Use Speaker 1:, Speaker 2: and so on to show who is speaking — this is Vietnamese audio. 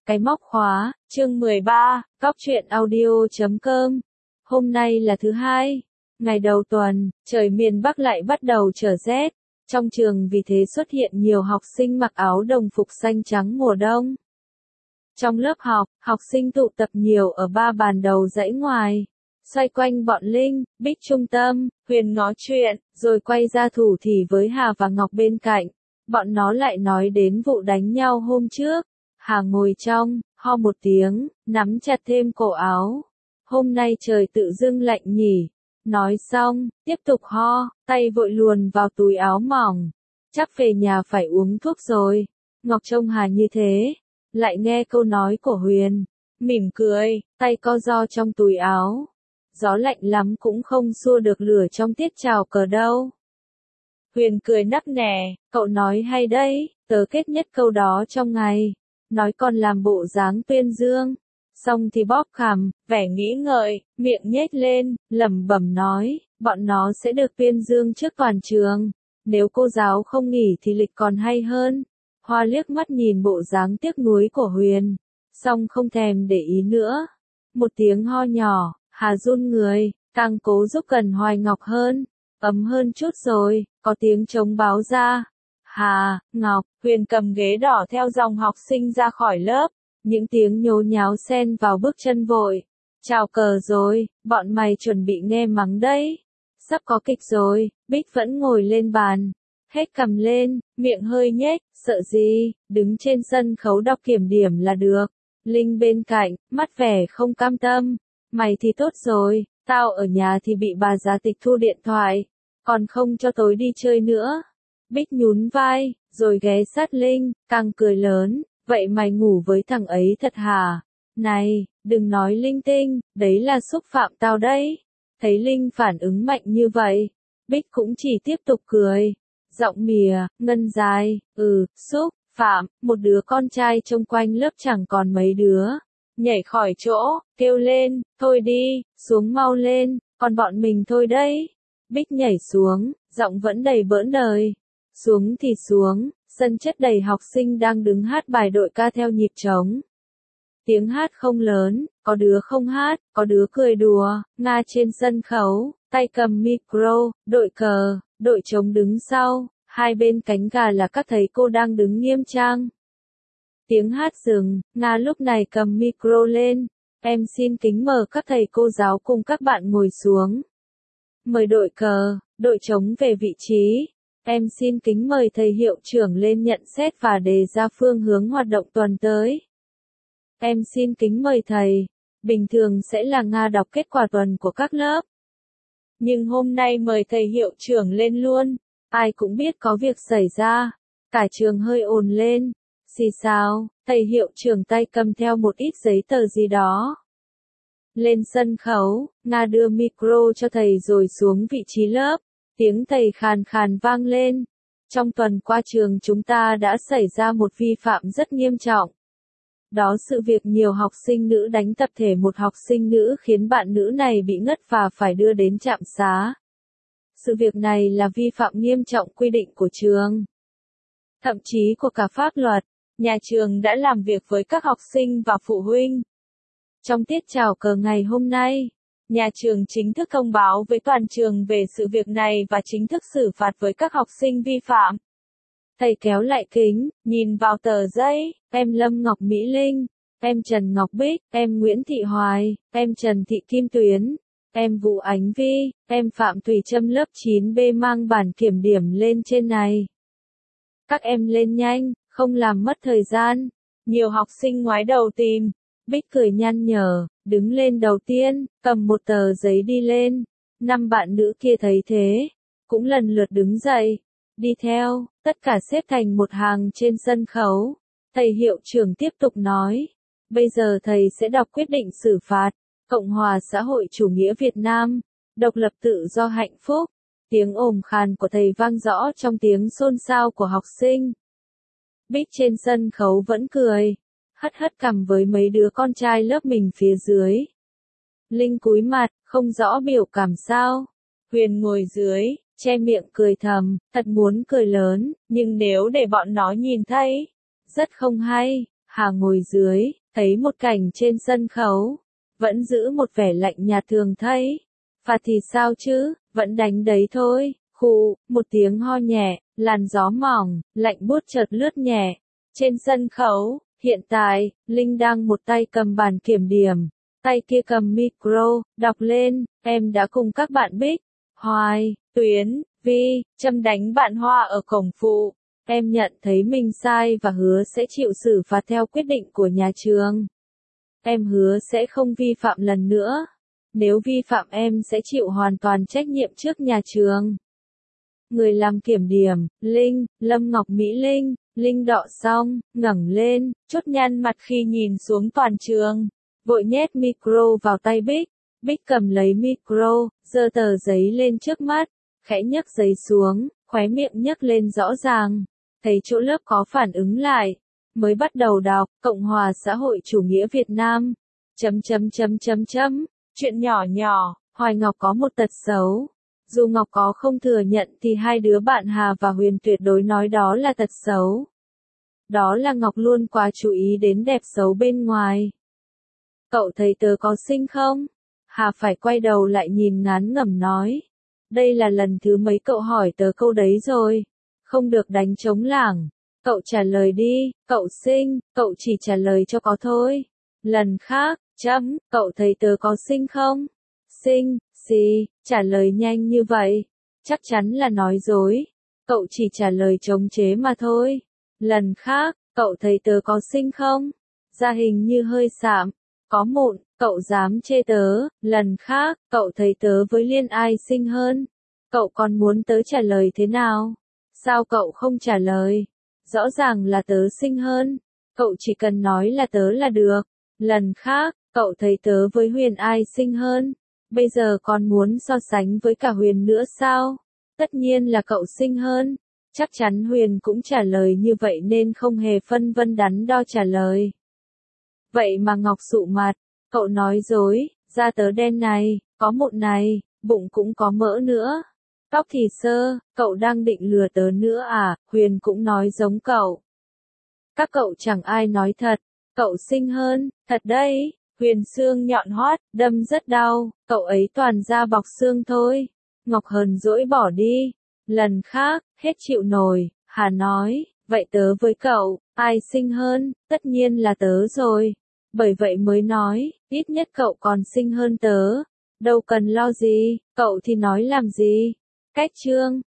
Speaker 1: Cái móc khóa, chương 13, Cóc truyện audio.com. Hôm nay là thứ hai, ngày đầu tuần, trời miền Bắc lại bắt đầu trở rét. Trong trường vì thế xuất hiện nhiều học sinh mặc áo đồng phục xanh trắng mùa đông. Trong lớp học, học sinh tụ tập nhiều ở ba bàn đầu dãy ngoài. Xoay quanh bọn Linh, Bích trung tâm, Huyền nói chuyện, rồi quay ra thủ thỉ với Hà và Ngọc bên cạnh. Bọn nó lại nói đến vụ đánh nhau hôm trước. Hà ngồi trong, ho một tiếng, nắm chặt thêm cổ áo. Hôm nay trời tự dưng lạnh nhỉ. Nói xong, tiếp tục ho, tay vội luồn vào túi áo mỏng. Chắc về nhà phải uống thuốc rồi. Ngọc trông Hà như thế, lại nghe câu nói của Huyền. Mỉm cười, tay co ro trong túi áo. Gió lạnh lắm cũng không xua được lửa trong tiết chào cờ đâu. Huyền cười nắc nẻ, cậu nói hay đấy, tớ kết nhất câu đó trong ngày. Nói còn làm bộ dáng tuyên dương. Xong thì bóp cằm, vẻ nghĩ ngợi, miệng nhếch lên, lẩm bẩm nói, bọn nó sẽ được tuyên dương trước toàn trường. Nếu cô giáo không nghỉ thì lịch còn hay hơn. Hoa liếc mắt nhìn bộ dáng tiếc nuối của Huyền. Xong không thèm để ý nữa. Một tiếng ho nhỏ, Hà run người, càng cố giúp Cần Hoài Ngọc hơn. Ấm hơn chút rồi, có tiếng trống báo ra. Hà, Ngọc, Huyền cầm ghế đỏ theo dòng học sinh ra khỏi lớp. Những tiếng nhố nháo xen vào bước chân vội. Chào cờ rồi, bọn mày chuẩn bị nghe mắng đấy. Sắp có kịch rồi, Bích vẫn ngồi lên bàn. Hết cầm lên, miệng hơi nhếch, sợ gì, đứng trên sân khấu đọc kiểm điểm là được. Linh bên cạnh, mắt vẻ không cam tâm. Mày thì tốt rồi, tao ở nhà thì bị bà già tịch thu điện thoại. Còn không cho tối đi chơi nữa. Bích nhún vai, rồi ghé sát Linh, càng cười lớn, vậy mày ngủ với thằng ấy thật hả? Này, đừng nói linh tinh, đấy là xúc phạm tao đấy. Thấy Linh phản ứng mạnh như vậy, Bích cũng chỉ tiếp tục cười. Giọng mỉa, ngân dài, xúc phạm, một đứa con trai trông quanh lớp chẳng còn mấy đứa. Nhảy khỏi chỗ, kêu lên, thôi đi, xuống mau lên, còn bọn mình thôi đấy. Bích nhảy xuống, giọng vẫn đầy bỡn đời. Xuống thì xuống, sân chất đầy học sinh đang đứng hát bài đội ca theo nhịp trống. Tiếng hát không lớn, có đứa không hát, có đứa cười đùa, Nga trên sân khấu, tay cầm micro, đội cờ, đội trống đứng sau, hai bên cánh gà là các thầy cô đang đứng nghiêm trang. Tiếng hát dừng, Nga lúc này cầm micro lên, em xin kính mời các thầy cô giáo cùng các bạn ngồi xuống. Mời đội cờ, đội trống về vị trí. Em xin kính mời thầy hiệu trưởng lên nhận xét và đề ra phương hướng hoạt động tuần tới. Em xin kính mời thầy. Bình thường sẽ là Nga đọc kết quả tuần của các lớp. Nhưng hôm nay mời thầy hiệu trưởng lên luôn. Ai cũng biết có việc xảy ra. Cả trường hơi ồn lên. Xì xào, thầy hiệu trưởng tay cầm theo một ít giấy tờ gì đó. Lên sân khấu, Nga đưa micro cho thầy rồi xuống vị trí lớp. Tiếng thầy khàn khàn vang lên. Trong tuần qua trường chúng ta đã xảy ra một vi phạm rất nghiêm trọng. Đó sự việc nhiều học sinh nữ đánh tập thể một học sinh nữ khiến bạn nữ này bị ngất và phải đưa đến trạm xá. Sự việc này là vi phạm nghiêm trọng quy định của trường. Thậm chí của cả pháp luật. Nhà trường đã làm việc với các học sinh và phụ huynh. Trong tiết chào cờ ngày hôm nay, nhà trường chính thức thông báo với toàn trường về sự việc này và chính thức xử phạt với các học sinh vi phạm. Thầy kéo lại kính, nhìn vào tờ giấy, em Lâm Ngọc Mỹ Linh, em Trần Ngọc Bích, em Nguyễn Thị Hoài, em Trần Thị Kim Tuyến, em Vũ Ánh Vi, em Phạm Thùy Trâm lớp 9B mang bản kiểm điểm lên trên này. Các em lên nhanh, không làm mất thời gian. Nhiều học sinh ngoái đầu tìm. Bích cười nhăn nhở, đứng lên đầu tiên, cầm một tờ giấy đi lên. 5 bạn nữ kia thấy thế, cũng lần lượt đứng dậy, đi theo, tất cả xếp thành một hàng trên sân khấu. Thầy hiệu trưởng tiếp tục nói, bây giờ thầy sẽ đọc quyết định xử phạt. Cộng hòa xã hội chủ nghĩa Việt Nam, độc lập tự do hạnh phúc. Tiếng ồm khàn của thầy vang rõ trong tiếng xôn xao của học sinh. Bích trên sân khấu vẫn cười. Hất hất cằm với mấy đứa con trai lớp mình phía dưới. Linh cúi mặt, không rõ biểu cảm sao. Huyền ngồi dưới, che miệng cười thầm, thật muốn cười lớn, nhưng nếu để bọn nó nhìn thấy, rất không hay. Hà ngồi dưới, thấy một cảnh trên sân khấu, vẫn giữ một vẻ lạnh nhạt thường thấy. Phạt thì sao chứ, vẫn đánh đấy thôi. Khụ, một tiếng ho nhẹ, làn gió mỏng, lạnh buốt chợt lướt nhẹ. Trên sân khấu, hiện tại, Linh đang một tay cầm bàn kiểm điểm, tay kia cầm micro, đọc lên, em đã cùng các bạn Bích, Hoài, Tuyến, Vi, Trâm đánh bạn Hoa ở cổng phụ. Em nhận thấy mình sai và hứa sẽ chịu xử phạt theo quyết định của nhà trường. Em hứa sẽ không vi phạm lần nữa. Nếu vi phạm em sẽ chịu hoàn toàn trách nhiệm trước nhà trường. Người làm kiểm điểm, Linh, Lâm Ngọc Mỹ Linh, Linh đọ xong, ngẩng lên, chốt nhăn mặt khi nhìn xuống toàn trường. Vội nhét micro vào tay Bích. Bích cầm lấy micro, giơ tờ giấy lên trước mắt, khẽ nhấc giấy xuống, khóe miệng nhấc lên rõ ràng. Thấy chỗ lớp có phản ứng lại, mới bắt đầu đọc, Cộng hòa xã hội chủ nghĩa Việt Nam. Chuyện nhỏ nhỏ, Hoài Ngọc có một tật xấu. Dù Ngọc có không thừa nhận thì hai đứa bạn Hà và Huyền tuyệt đối nói đó là tật xấu. Đó là Ngọc luôn quá chú ý đến đẹp xấu bên ngoài. Cậu thấy tớ có xinh không? Hà phải quay đầu lại nhìn ngán ngẩm nói. Đây là lần thứ mấy cậu hỏi tớ câu đấy rồi. Không được đánh trống lảng. Cậu trả lời đi, cậu xinh, cậu chỉ trả lời cho có thôi. Lần khác, cậu thấy tớ có xinh không? Xinh, gì, trả lời nhanh như vậy. Chắc chắn là nói dối. Cậu chỉ trả lời chống chế mà thôi. Lần khác, cậu thấy tớ có xinh không? Da hình như hơi sạm, có mụn, cậu dám chê tớ. Lần khác, cậu thấy tớ với Liên ai xinh hơn? Cậu còn muốn tớ trả lời thế nào? Sao cậu không trả lời? Rõ ràng là tớ xinh hơn. Cậu chỉ cần nói là tớ là được. Lần khác, cậu thấy tớ với Huyền ai xinh hơn? Bây giờ còn muốn so sánh với cả Huyền nữa sao? Tất nhiên là cậu xinh hơn. Chắc chắn Huyền cũng trả lời như vậy nên không hề phân vân đắn đo trả lời. Vậy mà Ngọc sụ mặt, cậu nói dối, da tớ đen này, có mụn này, bụng cũng có mỡ nữa. Tóc thì sơ, cậu đang định lừa tớ nữa à? Huyền cũng nói giống cậu. Các cậu chẳng ai nói thật, cậu xinh hơn, thật đấy. Huyền xương nhọn hoắt, đâm rất đau, cậu ấy toàn da bọc xương thôi. Ngọc hờn dỗi bỏ đi. Lần khác, hết chịu nổi, Hà nói, vậy tớ với cậu, ai xinh hơn? Tất nhiên là tớ rồi. Bởi vậy mới nói, ít nhất cậu còn xinh hơn tớ. Đâu cần lo gì, cậu thì nói làm gì? Cách chương